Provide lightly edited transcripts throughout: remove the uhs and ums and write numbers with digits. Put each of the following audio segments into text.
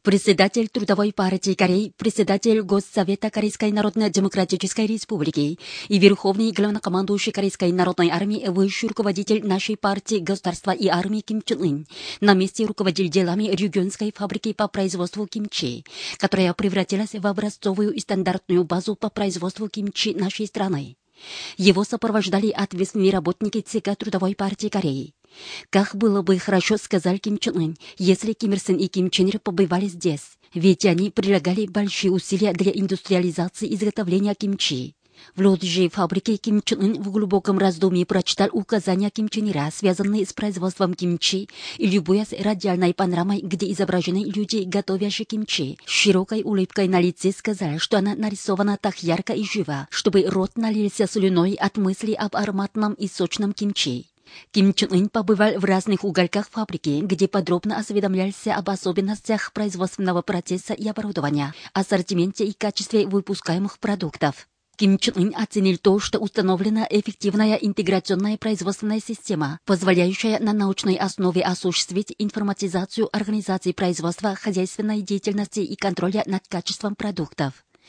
Председатель Трудовой партии Кореи, председатель Госсовета Корейской Народно-Демократической Республики и верховный главнокомандующий Корейской народной армии, высший руководитель нашей партии, государства и армии Ким Чен Ын на месте руководил делами регионской фабрики по производству кимчи, которая превратилась в образцовую и стандартную базу по производству кимчи нашей страны. Его сопровождали ответственные работники ЦК Трудовой партии Кореи. Как было бы хорошо, сказал Ким Чен Ын, если Ким Ир Сен и Ким Чен Ир побывали здесь, ведь они прилагали большие усилия для индустриализации и изготовления кимчи. В лоджии фабрики Ким Чен Ын в глубоком раздумье прочитал указания Ким Чен Ира, связанные с производством кимчи, и, любуясь радиальной панорамой, где изображены люди, готовящие кимчи, с широкой улыбкой на лице сказал, что она нарисована так ярко и живо, чтобы рот налился слюной от мысли об ароматном и сочном кимчи. Ким Чен Ын побывал в разных уголках фабрики, где подробно осведомлялся об особенностях производственного процесса и оборудования, ассортименте и качестве выпускаемых продуктов. Ким Чен Ын оценил то, что установлена эффективная интеграционная производственная система, позволяющая на научной основе осуществить информатизацию организации производства, хозяйственной деятельности и контроля над качеством продуктов.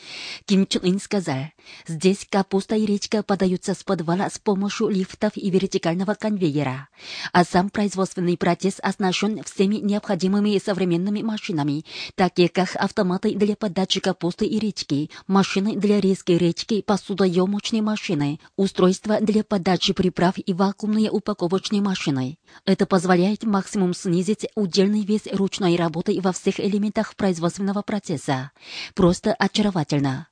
Ким Чен Ын сказал, здесь капуста и редька подаются с подвала с помощью лифтов и вертикального конвейера, а сам производственный процесс оснащен всеми необходимыми современными машинами, такие как автоматы для подачи капусты и редьки, машины для резки редьки, посудоемочные машины, устройства для подачи приправ и вакуумные упаковочные машины. Это позволяет максимум снизить удельный вес ручной работы во всех элементах производственного процесса. Просто очаровательно.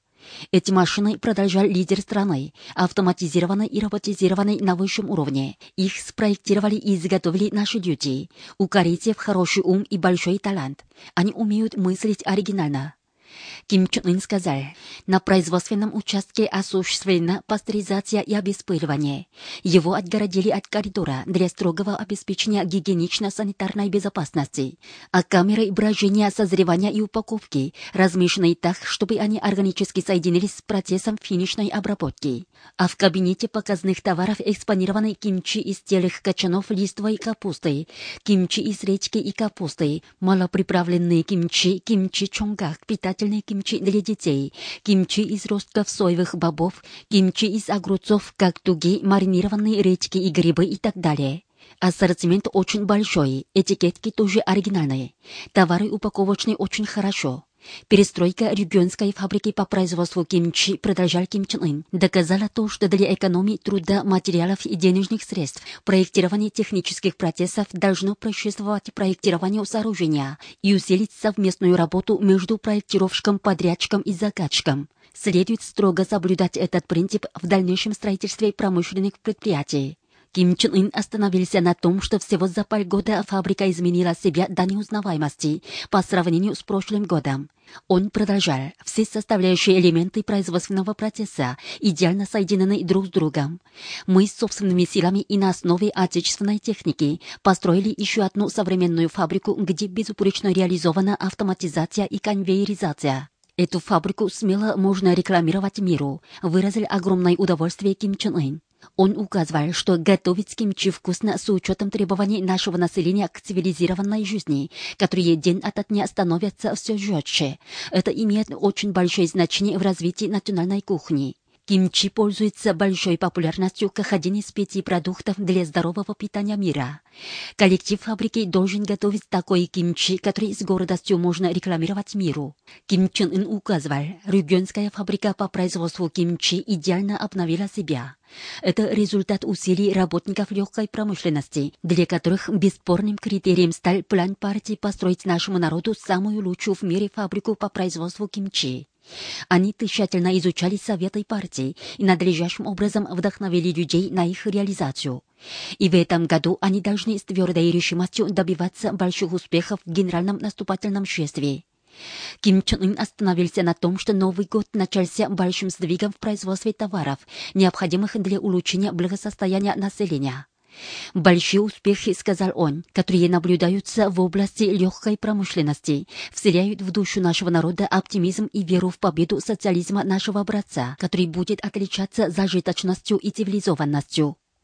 Эти машины продолжал лидер страны, автоматизированной и роботизированной на высшем уровне. Их спроектировали и изготовили наши люди. У корейцев хороший ум и большой талант. Они умеют мыслить оригинально. Ким Чен Ын сказал, на производственном участке осуществлена пастеризация и обезпыливание. Его отгородили от коридора для строгого обеспечения гигиенично-санитарной безопасности, а камеры брожения, созревания и упаковки размещены так, чтобы они органически соединились с процессом финишной обработки. А в кабинете показных товаров экспонированы кимчи из телых качанов листвой капусты, кимчи из редьки и капусты, малоприправленные кимчи, кимчи чонгак, питательные кимчи для детей, кимчи из ростков соевых бобов, кимчи из огурцов, кактуги, маринированные редьки и грибы и так далее. Ассортимент очень большой, этикетки тоже оригинальные. Товары упаковочные очень хорошо. Перестройка регионской фабрики по производству кимчи, продолжал Ким Чен Ын, доказала то, что для экономии труда, материалов и денежных средств проектирование технических процессов должно предшествовать проектированию сооружения и усилить совместную работу между проектировщиком, подрядчиком и заказчиком. Следует строго соблюдать этот принцип в дальнейшем строительстве промышленных предприятий. Ким Чен Ын остановился на том, что всего за полгода фабрика изменила себя до неузнаваемости по сравнению с прошлым годом. Он продолжал, все составляющие элементы производственного процесса идеально соединены друг с другом. Мы собственными силами и на основе отечественной техники построили еще одну современную фабрику, где безупречно реализована автоматизация и конвейеризация. Эту фабрику смело можно рекламировать миру, выразил огромное удовольствие Ким Чен Ын. Он указывал, что готовить кимчи вкусно с учетом требований нашего населения к цивилизированной жизни, которые день ото дня становятся все жестче. Это имеет очень большое значение в развитии национальной кухни. Кимчи пользуется большой популярностью как один из 5 продуктов для здорового питания мира. Коллектив фабрики должен готовить такой кимчи, который с гордостью можно рекламировать миру. Ким Чен Ын указывал, регионская фабрика по производству кимчи идеально обновила себя. Это результат усилий работников легкой промышленности, для которых бесспорным критерием стал план партии построить нашему народу самую лучшую в мире фабрику по производству кимчи. Они тщательно изучали советы партии и надлежащим образом вдохновили людей на их реализацию. И в этом году они должны с твердой решимостью добиваться больших успехов в генеральном наступательном шествии. Ким Чен Ын остановился на том, что Новый год начался большим сдвигом в производстве товаров, необходимых для улучшения благосостояния населения. Большие успехи, сказал он, которые наблюдаются в области легкой промышленности, вселяют в душу нашего народа оптимизм и веру в победу социализма нашего образца, который будет отличаться зажиточностью и цивилизованностью.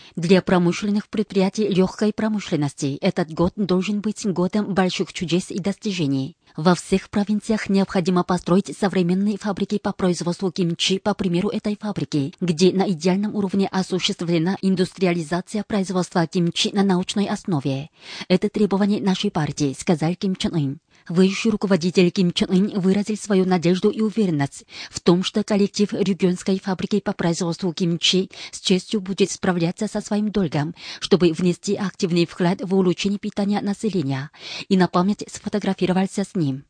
Для промышленных предприятий легкой промышленности этот год должен быть годом больших чудес и достижений. Во всех провинциях необходимо построить современные фабрики по производству кимчи по примеру этой фабрики, где на идеальном уровне осуществлена индустриализация производства кимчи на научной основе. Это требование нашей партии, сказал Ким Чен Ын. Высший руководитель Ким Чен Ын выразил свою надежду и уверенность в том, что коллектив регионской фабрики по производству кимчи с честью будет справляться со своим долгом, чтобы внести активный вклад в улучшение питания населения, и на память сфотографировался с ним.